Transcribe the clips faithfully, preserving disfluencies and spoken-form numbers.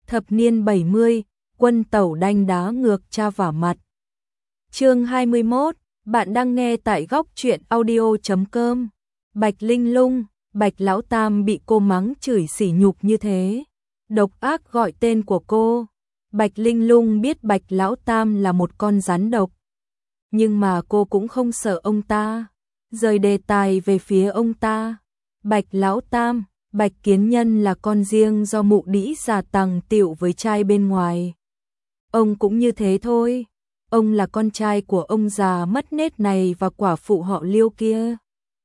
Thập niên bảy mươi, quân tẩu đanh đá ngược cha vả mặt. Chương hai mươi mốt, bạn đang nghe tại góc truyện audio chấm com. Bạch Linh Lung, Bạch Lão Tam bị cô mắng chửi sỉ nhục như thế, độc ác gọi tên của cô. Bạch Linh Lung biết Bạch Lão Tam là một con rắn độc, nhưng mà cô cũng không sợ ông ta, rời đề tài về phía ông ta. Bạch Lão Tam, Bạch Kiến Nhân là con riêng do mụ đĩ già tằng tiệu với trai bên ngoài. Ông cũng như thế thôi, ông là con trai của ông già mất nết này và quả phụ họ Liêu kia.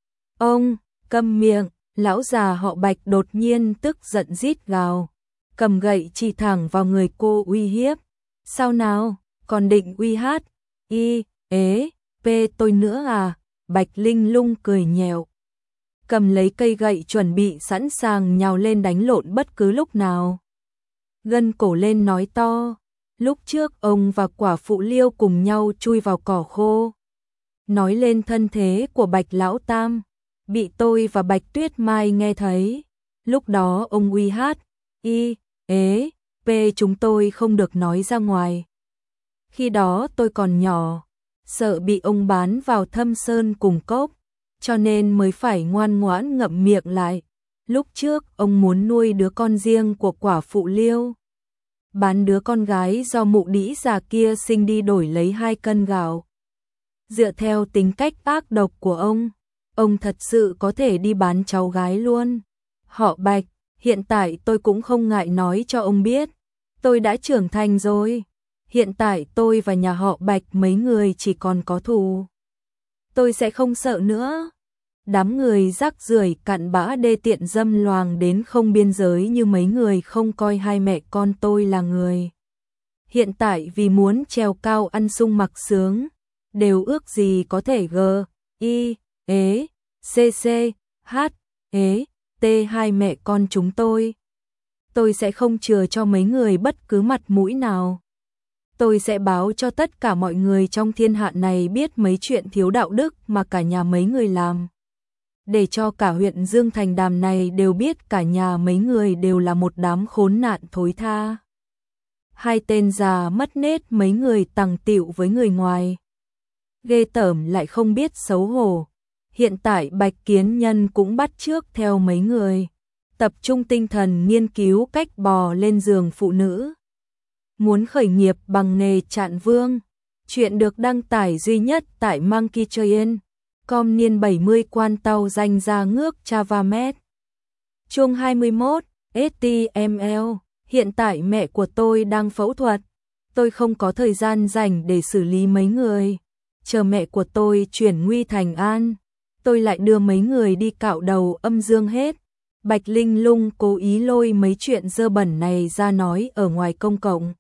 Ông, câm miệng, lão già họ Bạch đột nhiên tức giận rít gào, cầm gậy chỉ thẳng vào người cô uy hiếp. Sao nào, còn định uy hát, y, ế, p tôi nữa à? Bạch Linh Lung cười nhẹo, cầm lấy cây gậy chuẩn bị sẵn sàng nhào lên đánh lộn bất cứ lúc nào. Gân cổ lên nói to, lúc trước ông và quả phụ Liêu cùng nhau chui vào cỏ khô. Nói lên thân thế của Bạch Lão Tam, bị tôi và Bạch Tuyết Mai nghe thấy. Lúc đó ông uy hát, y, ế, p chúng tôi không được nói ra ngoài. Khi đó tôi còn nhỏ, sợ bị ông bán vào Thâm Sơn cùng cốc, cho nên mới phải ngoan ngoãn ngậm miệng lại. Lúc trước ông muốn nuôi đứa con riêng của quả phụ Liêu, bán đứa con gái do mụ đĩ già kia sinh đi đổi lấy hai cân gạo. Dựa theo tính cách ác độc của ông, ông thật sự có thể đi bán cháu gái luôn. Họ Bạch, hiện tại tôi cũng không ngại nói cho ông biết, tôi đã trưởng thành rồi. Hiện tại tôi và nhà họ Bạch mấy người chỉ còn có thù. Tôi sẽ không sợ nữa. Đám người rác rưởi cặn bã đê tiện dâm loàng đến không biên giới như mấy người không coi hai mẹ con tôi là người. Hiện tại vì muốn trèo cao ăn sung mặc sướng, đều ước gì có thể g, i, ế, cc, h, ế, t hai mẹ con chúng tôi. Tôi sẽ không chừa cho mấy người bất cứ mặt mũi nào. Tôi sẽ báo cho tất cả mọi người trong thiên hạ này biết mấy chuyện thiếu đạo đức mà cả nhà mấy người làm. Để cho cả huyện Dương Thành Đàm này đều biết cả nhà mấy người đều là một đám khốn nạn thối tha. Hai tên già mất nết mấy người tằng tịu với người ngoài, ghê tởm lại không biết xấu hổ. Hiện tại Bạch Kiến Nhân cũng bắt chước theo mấy người, tập trung tinh thần nghiên cứu cách bò lên giường phụ nữ. Muốn khởi nghiệp bằng nghề chạn vương. Chuyện được đăng tải duy nhất tại Monkey Train. Com niên bảy mươi quan tàu danh ra ngước Chavamet. Chương hai mươi mốt, ét tê em lờ. Hiện tại mẹ của tôi đang phẫu thuật. Tôi không có thời gian dành để xử lý mấy người. Chờ mẹ của tôi chuyển nguy thành an, tôi lại đưa mấy người đi cạo đầu âm dương hết. Bạch Linh Lung cố ý lôi mấy chuyện dơ bẩn này ra nói ở ngoài công cộng.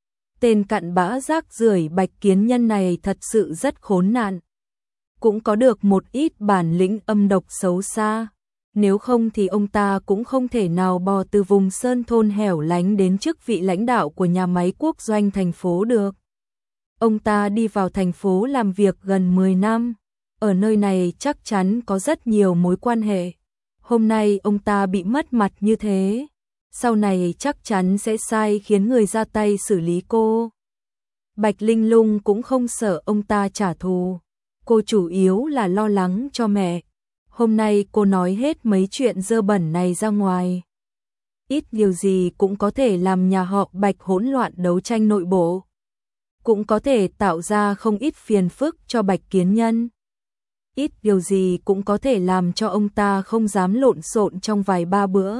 Tên cặn bã rác rưởi Bạch Kiến Nhân này thật sự rất khốn nạn. Cũng có được một ít bản lĩnh âm độc xấu xa. Nếu không thì ông ta cũng không thể nào bò từ vùng sơn thôn hẻo lánh đến chức vị lãnh đạo của nhà máy quốc doanh thành phố được. Ông ta đi vào thành phố làm việc gần mười năm. Ở nơi này chắc chắn có rất nhiều mối quan hệ. Hôm nay ông ta bị mất mặt như thế, sau này chắc chắn sẽ sai khiến người ra tay xử lý cô. Bạch Linh Lung cũng không sợ ông ta trả thù, cô chủ yếu là lo lắng cho mẹ. Hôm nay cô nói hết mấy chuyện dơ bẩn này ra ngoài, ít điều gì cũng có thể làm nhà họ Bạch hỗn loạn đấu tranh nội bộ, cũng có thể tạo ra không ít phiền phức cho Bạch Kiến Nhân. Ít điều gì cũng có thể làm cho ông ta không dám lộn xộn trong vài ba bữa.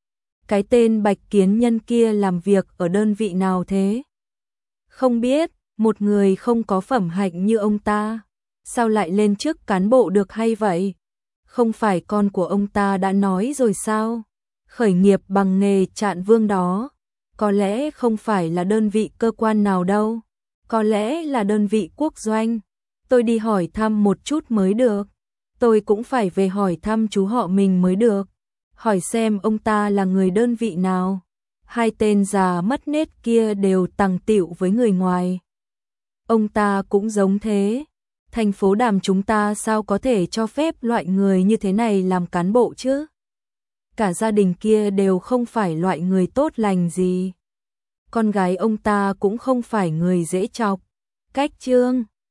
Cái tên Bạch Kiến Nhân kia làm việc ở đơn vị nào thế? Không biết, một người không có phẩm hạnh như ông ta, sao lại lên chức cán bộ được hay vậy? Không phải con của ông ta đã nói rồi sao? Khởi nghiệp bằng nghề chạn vương đó, có lẽ không phải là đơn vị cơ quan nào đâu, có lẽ là đơn vị quốc doanh. Tôi đi hỏi thăm một chút mới được. Tôi cũng phải về hỏi thăm chú họ mình mới được. Hỏi xem ông ta là người đơn vị nào. Hai tên già mất nết kia đều tằng tịu với người ngoài. Ông ta cũng giống thế. Thành phố Đàm chúng ta sao có thể cho phép loại người như thế này làm cán bộ chứ? Cả gia đình kia đều không phải loại người tốt lành gì. con gái ông ta cũng không phải người dễ chọc. Cách chương